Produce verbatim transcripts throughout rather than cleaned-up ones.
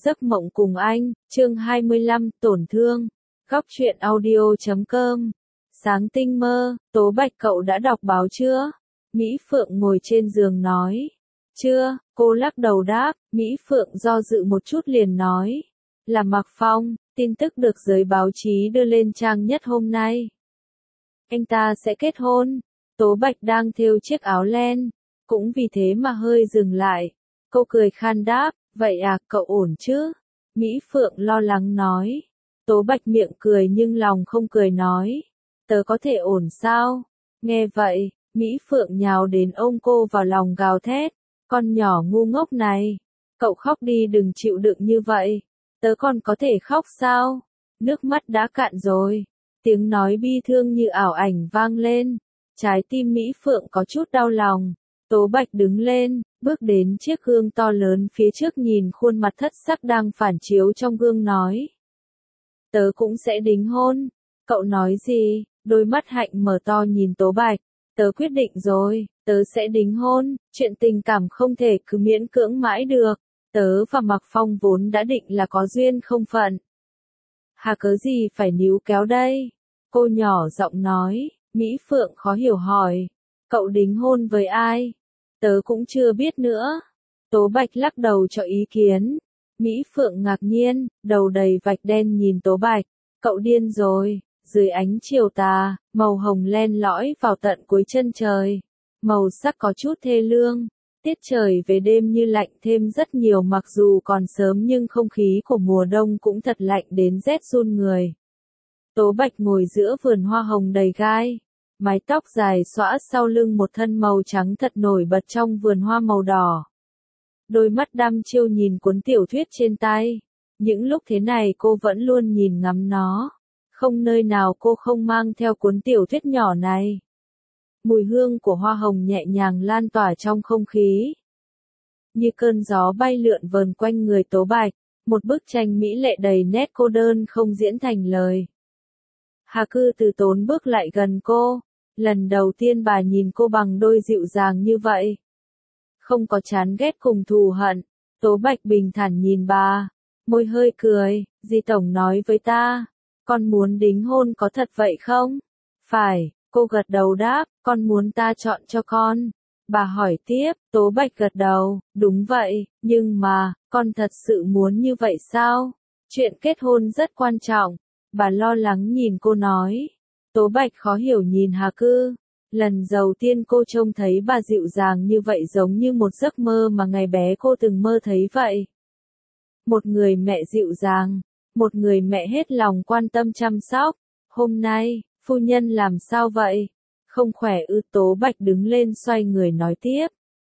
giấc mộng cùng anh, chương hai mươi lăm, tổn thương. Góc truyện audio chấm com. Sáng tinh mơ, Tố Bạch cậu đã đọc báo chưa? Mỹ Phượng ngồi trên giường nói. Chưa, cô lắc đầu đáp, Mỹ Phượng do dự một chút liền nói. Là Mạc Phong, tin tức được giới báo chí đưa lên trang nhất hôm nay. Anh ta sẽ kết hôn. Tố Bạch đang thêu chiếc áo len, cũng vì thế mà hơi dừng lại. Cô cười khan đáp, vậy à, cậu ổn chứ? Mỹ Phượng lo lắng nói. Tố Bạch miệng cười nhưng lòng không cười nói. Tớ có thể ổn sao? Nghe vậy, Mỹ Phượng nhào đến ôm cô vào lòng gào thét. Con nhỏ ngu ngốc này, cậu khóc đi đừng chịu đựng như vậy. Tớ còn có thể khóc sao? Nước mắt đã cạn rồi. Tiếng nói bi thương như ảo ảnh vang lên. Trái tim Mỹ Phượng có chút đau lòng. Tố Bạch đứng lên, bước đến chiếc gương to lớn phía trước nhìn khuôn mặt thất sắc đang phản chiếu trong gương nói. Tớ cũng sẽ đính hôn. Cậu nói gì? Đôi mắt hạnh mở to nhìn Tố Bạch. Tớ quyết định rồi, tớ sẽ đính hôn, chuyện tình cảm không thể cứ miễn cưỡng mãi được. Tớ và Mạc Phong vốn đã định là có duyên không phận. Hà cớ gì phải níu kéo đây? Cô nhỏ giọng nói. Mỹ Phượng khó hiểu hỏi. Cậu đính hôn với ai? Tớ cũng chưa biết nữa. Tố Bạch lắc đầu cho ý kiến. Mỹ Phượng ngạc nhiên, đầu đầy vạch đen nhìn Tố Bạch. Cậu điên rồi. Dưới ánh chiều tà, màu hồng len lỏi vào tận cuối chân trời. Màu sắc có chút thê lương. Tiết trời về đêm như lạnh thêm rất nhiều mặc dù còn sớm nhưng không khí của mùa đông cũng thật lạnh đến rét run người. Tố Bạch ngồi giữa vườn hoa hồng đầy gai. Mái tóc dài xõa sau lưng một thân màu trắng thật nổi bật trong vườn hoa màu đỏ. Đôi mắt đăm chiêu nhìn cuốn tiểu thuyết trên tay. Những lúc thế này cô vẫn luôn nhìn ngắm nó. Không nơi nào cô không mang theo cuốn tiểu thuyết nhỏ này. Mùi hương của hoa hồng nhẹ nhàng lan tỏa trong không khí. Như cơn gió bay lượn vờn quanh người Tố Bạch. Một bức tranh mỹ lệ đầy nét cô đơn không diễn thành lời. Hà Cư từ tốn bước lại gần cô. Lần đầu tiên bà nhìn cô bằng đôi dịu dàng như vậy. Không có chán ghét cùng thù hận. Tố Bạch bình thản nhìn bà. Môi hơi cười. Dì Tổng nói với ta. Con muốn đính hôn có thật vậy không? Phải, cô gật đầu đáp. Con muốn ta chọn cho con. Bà hỏi tiếp. Tố Bạch gật đầu. Đúng vậy, nhưng mà, con thật sự muốn như vậy sao? Chuyện kết hôn rất quan trọng. Bà lo lắng nhìn cô nói. Tố Bạch khó hiểu nhìn Hà Cư. Lần đầu tiên cô trông thấy bà dịu dàng như vậy giống như một giấc mơ mà ngày bé cô từng mơ thấy vậy. Một người mẹ dịu dàng. Một người mẹ hết lòng quan tâm chăm sóc. Hôm nay, phu nhân làm sao vậy? Không khỏe ư? Tố Bạch đứng lên xoay người nói tiếp.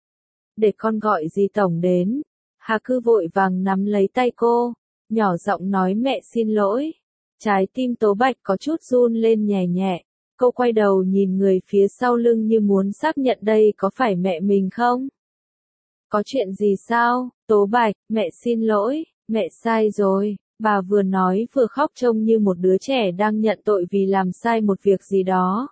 Để con gọi dì Tổng đến. Hà Cư vội vàng nắm lấy tay cô. Nhỏ giọng nói mẹ xin lỗi. Trái tim Tố Bạch có chút run lên nhẹ nhẹ. Cô quay đầu nhìn người phía sau lưng như muốn xác nhận đây có phải mẹ mình không? Có chuyện gì sao? Tố Bạch, mẹ xin lỗi, mẹ sai rồi. Bà vừa nói vừa khóc trông như một đứa trẻ đang nhận tội vì làm sai một việc gì đó.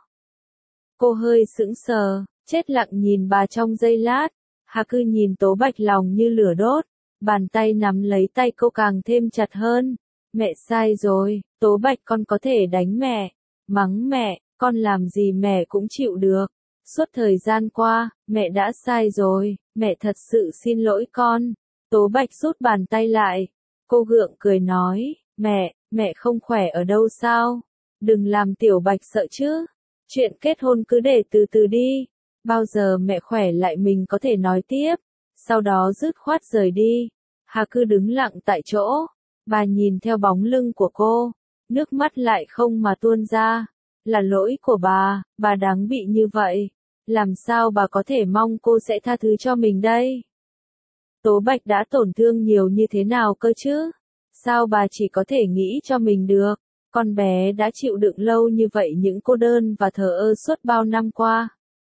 Cô hơi sững sờ, chết lặng nhìn bà trong giây lát. Hà Cư nhìn Tố Bạch lòng như lửa đốt. Bàn tay nắm lấy tay cô càng thêm chặt hơn. Mẹ sai rồi, Tố Bạch con có thể đánh mẹ, mắng mẹ, con làm gì mẹ cũng chịu được. Suốt thời gian qua, mẹ đã sai rồi, mẹ thật sự xin lỗi con. Tố Bạch rút bàn tay lại. Cô gượng cười nói, mẹ, mẹ không khỏe ở đâu sao? Đừng làm Tiểu Bạch sợ chứ. Chuyện kết hôn cứ để từ từ đi. Bao giờ mẹ khỏe lại mình có thể nói tiếp. Sau đó dứt khoát rời đi. Hà Cư đứng lặng tại chỗ. Bà nhìn theo bóng lưng của cô. Nước mắt lại không mà tuôn ra. Là lỗi của bà, bà đáng bị như vậy. Làm sao bà có thể mong cô sẽ tha thứ cho mình đây? Tố Bạch đã tổn thương nhiều như thế nào cơ chứ? Sao bà chỉ có thể nghĩ cho mình được? Con bé đã chịu đựng lâu như vậy những cô đơn và thờ ơ suốt bao năm qua.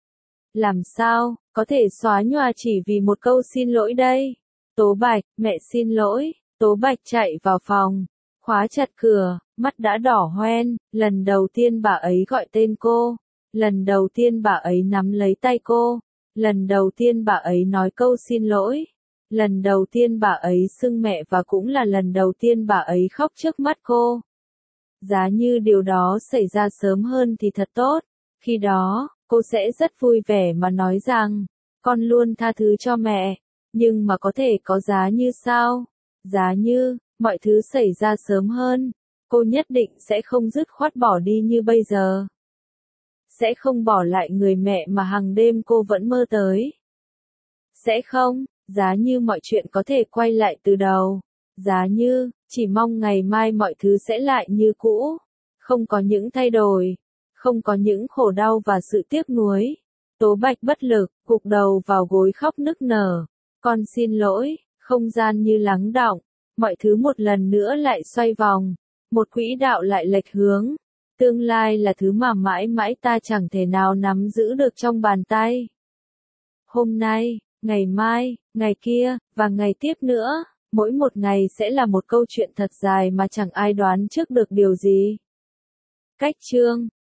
Làm sao, có thể xóa nhòa chỉ vì một câu xin lỗi đây? Tố Bạch, mẹ xin lỗi. Tố Bạch chạy vào phòng, khóa chặt cửa, mắt đã đỏ hoen. Lần đầu tiên bà ấy gọi tên cô. Lần đầu tiên bà ấy nắm lấy tay cô. Lần đầu tiên bà ấy nói câu xin lỗi. Lần đầu tiên bà ấy xưng mẹ và cũng là lần đầu tiên bà ấy khóc trước mắt cô. Giá như điều đó xảy ra sớm hơn thì thật tốt. Khi đó, cô sẽ rất vui vẻ mà nói rằng, con luôn tha thứ cho mẹ. Nhưng mà có thể có giá như sao? Giá như, mọi thứ xảy ra sớm hơn, cô nhất định sẽ không dứt khoát bỏ đi như bây giờ. Sẽ không bỏ lại người mẹ mà hàng đêm cô vẫn mơ tới. Sẽ không, giá như mọi chuyện có thể quay lại từ đầu. Giá như, chỉ mong ngày mai mọi thứ sẽ lại như cũ. Không có những thay đổi. Không có những khổ đau và sự tiếc nuối. Tố Bạch bất lực, gục đầu vào gối khóc nức nở. Con xin lỗi, không gian như lắng đọng. Mọi thứ một lần nữa lại xoay vòng. Một quỹ đạo lại lệch hướng. Tương lai là thứ mà mãi mãi ta chẳng thể nào nắm giữ được trong bàn tay. Hôm nay, ngày mai, ngày kia, và ngày tiếp nữa, mỗi một ngày sẽ là một câu chuyện thật dài mà chẳng ai đoán trước được điều gì. Cách chương